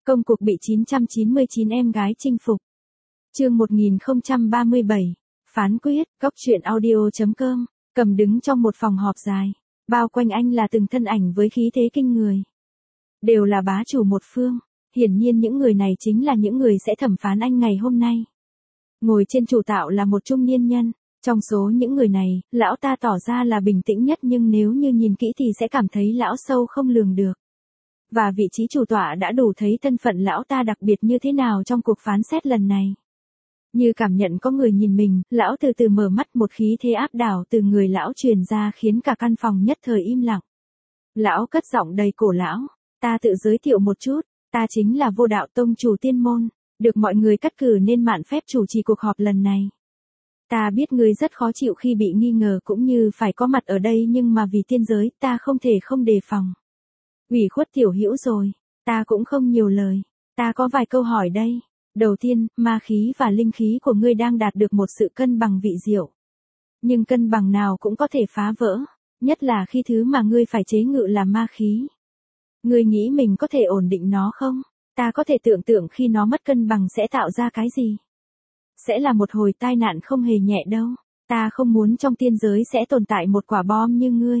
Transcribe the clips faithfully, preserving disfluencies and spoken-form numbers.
Công cuộc bị chín trăm chín mươi chín em gái chinh phục. Chương một nghìn không trăm ba mươi bảy. Phán quyết, góc truyện audio chấm com. Cầm đứng trong một phòng họp dài, bao quanh anh là từng thân ảnh với khí thế kinh người. Đều là bá chủ một phương, hiển nhiên những người này chính là những người sẽ thẩm phán anh ngày hôm nay. Ngồi trên chủ tạo là một trung niên nhân, trong số những người này, lão ta tỏ ra là bình tĩnh nhất nhưng nếu như nhìn kỹ thì sẽ cảm thấy lão sâu không lường được. Và vị trí chủ tọa đã đủ thấy thân phận lão ta đặc biệt như thế nào trong cuộc phán xét lần này. Như cảm nhận có người nhìn mình, lão từ từ mở mắt, một khí thế áp đảo từ người lão truyền ra khiến cả căn phòng nhất thời im lặng. Lão cất giọng đầy cổ lão, ta tự giới thiệu một chút, ta chính là Vô Đạo Tông chủ Tiên Môn, được mọi người cắt cử nên mạn phép chủ trì cuộc họp lần này. Ta biết ngươi rất khó chịu khi bị nghi ngờ cũng như phải có mặt ở đây nhưng mà vì tiên giới ta không thể không đề phòng. Ủy khuất tiểu hữu rồi, ta cũng không nhiều lời, ta có vài câu hỏi đây. Đầu tiên, ma khí và linh khí của ngươi đang đạt được một sự cân bằng vị diệu. Nhưng cân bằng nào cũng có thể phá vỡ, nhất là khi thứ mà ngươi phải chế ngự là ma khí. Ngươi nghĩ mình có thể ổn định nó không? Ta có thể tưởng tượng khi nó mất cân bằng sẽ tạo ra cái gì? Sẽ là một hồi tai nạn không hề nhẹ đâu. Ta không muốn trong tiên giới sẽ tồn tại một quả bom như ngươi.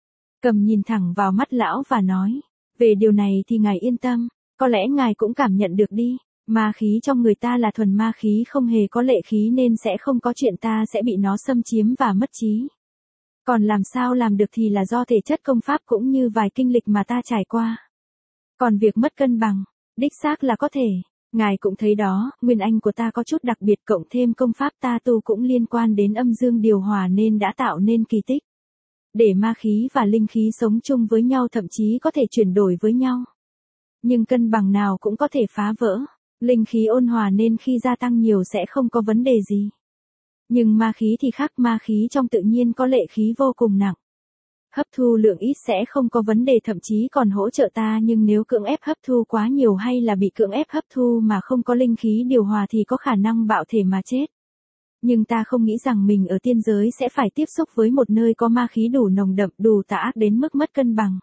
Cầm nhìn thẳng vào mắt lão và nói, về điều này thì ngài yên tâm, có lẽ ngài cũng cảm nhận được đi. Ma khí trong người ta là thuần ma khí không hề có lệ khí nên sẽ không có chuyện ta sẽ bị nó xâm chiếm và mất trí. Còn làm sao làm được thì là do thể chất công pháp cũng như vài kinh lịch mà ta trải qua. Còn việc mất cân bằng, đích xác là có thể. Ngài cũng thấy đó, nguyên anh của ta có chút đặc biệt cộng thêm công pháp ta tu cũng liên quan đến âm dương điều hòa nên đã tạo nên kỳ tích. Để ma khí và linh khí sống chung với nhau thậm chí có thể chuyển đổi với nhau. Nhưng cân bằng nào cũng có thể phá vỡ. Linh khí ôn hòa nên khi gia tăng nhiều sẽ không có vấn đề gì. Nhưng ma khí thì khác, ma khí trong tự nhiên có lệ khí vô cùng nặng. Hấp thu lượng ít sẽ không có vấn đề thậm chí còn hỗ trợ ta nhưng nếu cưỡng ép hấp thu quá nhiều hay là bị cưỡng ép hấp thu mà không có linh khí điều hòa thì có khả năng bạo thể mà chết. Nhưng ta không nghĩ rằng mình ở tiên giới sẽ phải tiếp xúc với một nơi có ma khí đủ nồng đậm đủ tà ác đến mức mất cân bằng.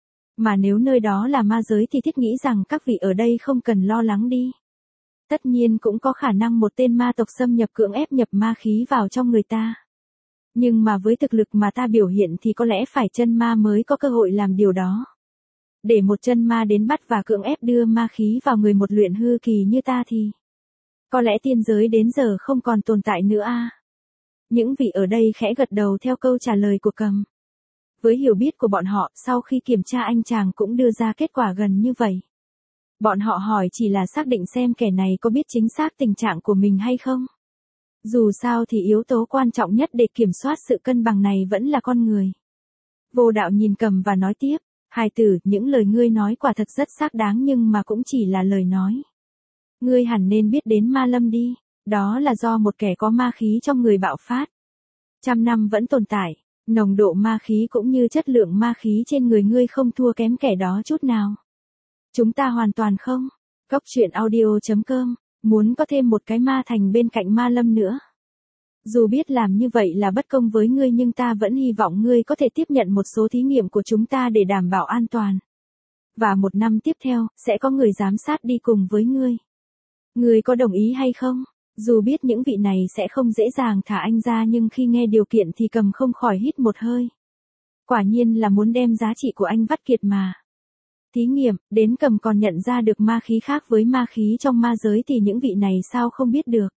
Mà nếu nơi đó là ma giới thì thiết nghĩ rằng các vị ở đây không cần lo lắng đi. Tất nhiên cũng có khả năng một tên ma tộc xâm nhập cưỡng ép nhập ma khí vào trong người ta. Nhưng mà với thực lực mà ta biểu hiện thì có lẽ phải chân ma mới có cơ hội làm điều đó. Để một chân ma đến bắt và cưỡng ép đưa ma khí vào người một luyện hư kỳ như ta thì có lẽ tiên giới đến giờ không còn tồn tại nữa a. À? Những vị ở đây khẽ gật đầu theo câu trả lời của Cầm. Với hiểu biết của bọn họ, sau khi kiểm tra anh chàng cũng đưa ra kết quả gần như vậy. Bọn họ hỏi chỉ là xác định xem kẻ này có biết chính xác tình trạng của mình hay không. Dù sao thì yếu tố quan trọng nhất để kiểm soát sự cân bằng này vẫn là con người. Vô Đạo nhìn Cầm và nói tiếp, hài tử, những lời ngươi nói quả thật rất xác đáng nhưng mà cũng chỉ là lời nói. Ngươi hẳn nên biết đến ma lâm đi, đó là do một kẻ có ma khí trong người bạo phát. Trăm năm vẫn tồn tại, nồng độ ma khí cũng như chất lượng ma khí trên người ngươi không thua kém kẻ đó chút nào. Chúng ta hoàn toàn không. Góc truyện audio chấm com, muốn có thêm một cái ma thành bên cạnh ma lâm nữa. Dù biết làm như vậy là bất công với ngươi nhưng ta vẫn hy vọng ngươi có thể tiếp nhận một số thí nghiệm của chúng ta để đảm bảo an toàn. Và một năm tiếp theo, sẽ có người giám sát đi cùng với ngươi. Ngươi có đồng ý hay không? Dù biết những vị này sẽ không dễ dàng thả anh ra nhưng khi nghe điều kiện thì Cầm không khỏi hít một hơi. Quả nhiên là muốn đem giá trị của anh vắt kiệt mà. Thí nghiệm, đến Cầm còn nhận ra được ma khí khác với ma khí trong ma giới thì những vị này sao không biết được.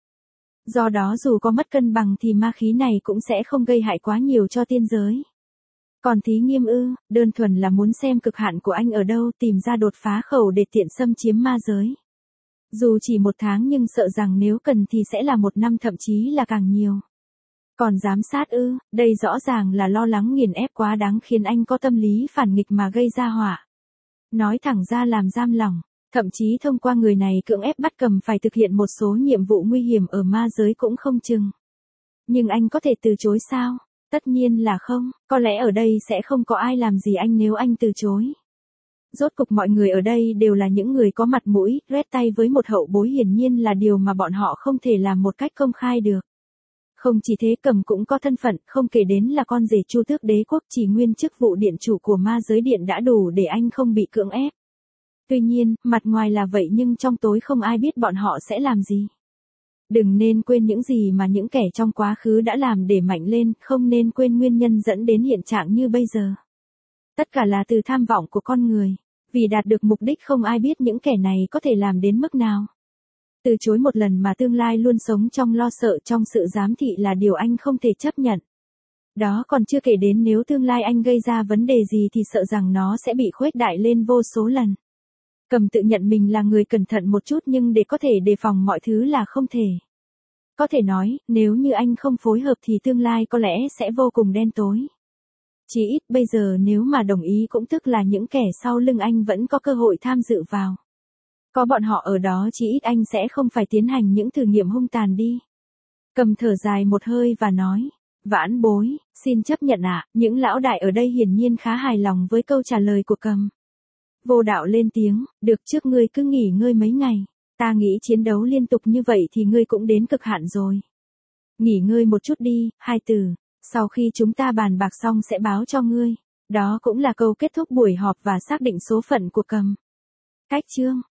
Do đó dù có mất cân bằng thì ma khí này cũng sẽ không gây hại quá nhiều cho tiên giới. Còn thí nghiệm ư, đơn thuần là muốn xem cực hạn của anh ở đâu, tìm ra đột phá khẩu để tiện xâm chiếm ma giới. Dù chỉ một tháng nhưng sợ rằng nếu cần thì sẽ là một năm thậm chí là càng nhiều. Còn giám sát ư, đây rõ ràng là lo lắng nghiền ép quá đáng khiến anh có tâm lý phản nghịch mà gây ra họa. Nói thẳng ra làm giam lỏng, thậm chí thông qua người này cưỡng ép bắt Cầm phải thực hiện một số nhiệm vụ nguy hiểm ở ma giới cũng không chừng. Nhưng anh có thể từ chối sao? Tất nhiên là không, có lẽ ở đây sẽ không có ai làm gì anh nếu anh từ chối. Rốt cục mọi người ở đây đều là những người có mặt mũi, rét tay với một hậu bối hiển nhiên là điều mà bọn họ không thể làm một cách công khai được. Không chỉ thế, Cầm cũng có thân phận, không kể đến là con rể Chu Tước Đế quốc, chỉ nguyên chức vụ điện chủ của ma giới điện đã đủ để anh không bị cưỡng ép. Tuy nhiên, mặt ngoài là vậy nhưng trong tối không ai biết bọn họ sẽ làm gì. Đừng nên quên những gì mà những kẻ trong quá khứ đã làm để mạnh lên, không nên quên nguyên nhân dẫn đến hiện trạng như bây giờ. Tất cả là từ tham vọng của con người. Vì đạt được mục đích không ai biết những kẻ này có thể làm đến mức nào. Từ chối một lần mà tương lai luôn sống trong lo sợ, trong sự giám thị là điều anh không thể chấp nhận. Đó còn chưa kể đến nếu tương lai anh gây ra vấn đề gì thì sợ rằng nó sẽ bị khuếch đại lên vô số lần. Cầm tự nhận mình là người cẩn thận một chút nhưng để có thể đề phòng mọi thứ là không thể. Có thể nói, nếu như anh không phối hợp thì tương lai có lẽ sẽ vô cùng đen tối. Chỉ ít bây giờ nếu mà đồng ý cũng tức là những kẻ sau lưng anh vẫn có cơ hội tham dự vào. Có bọn họ ở đó chỉ ít anh sẽ không phải tiến hành những thử nghiệm hung tàn đi. Cầm thở dài một hơi và nói, vãn bối, xin chấp nhận ạ, những lão đại ở đây hiển nhiên khá hài lòng với câu trả lời của Cầm. Vô Đạo lên tiếng, được trước ngươi cứ nghỉ ngơi mấy ngày, ta nghĩ chiến đấu liên tục như vậy thì ngươi cũng đến cực hạn rồi. Nghỉ ngơi một chút đi, hai tử, sau khi chúng ta bàn bạc xong sẽ báo cho ngươi. Đó cũng là câu kết thúc buổi họp và xác định số phận của Cầm. Cách chương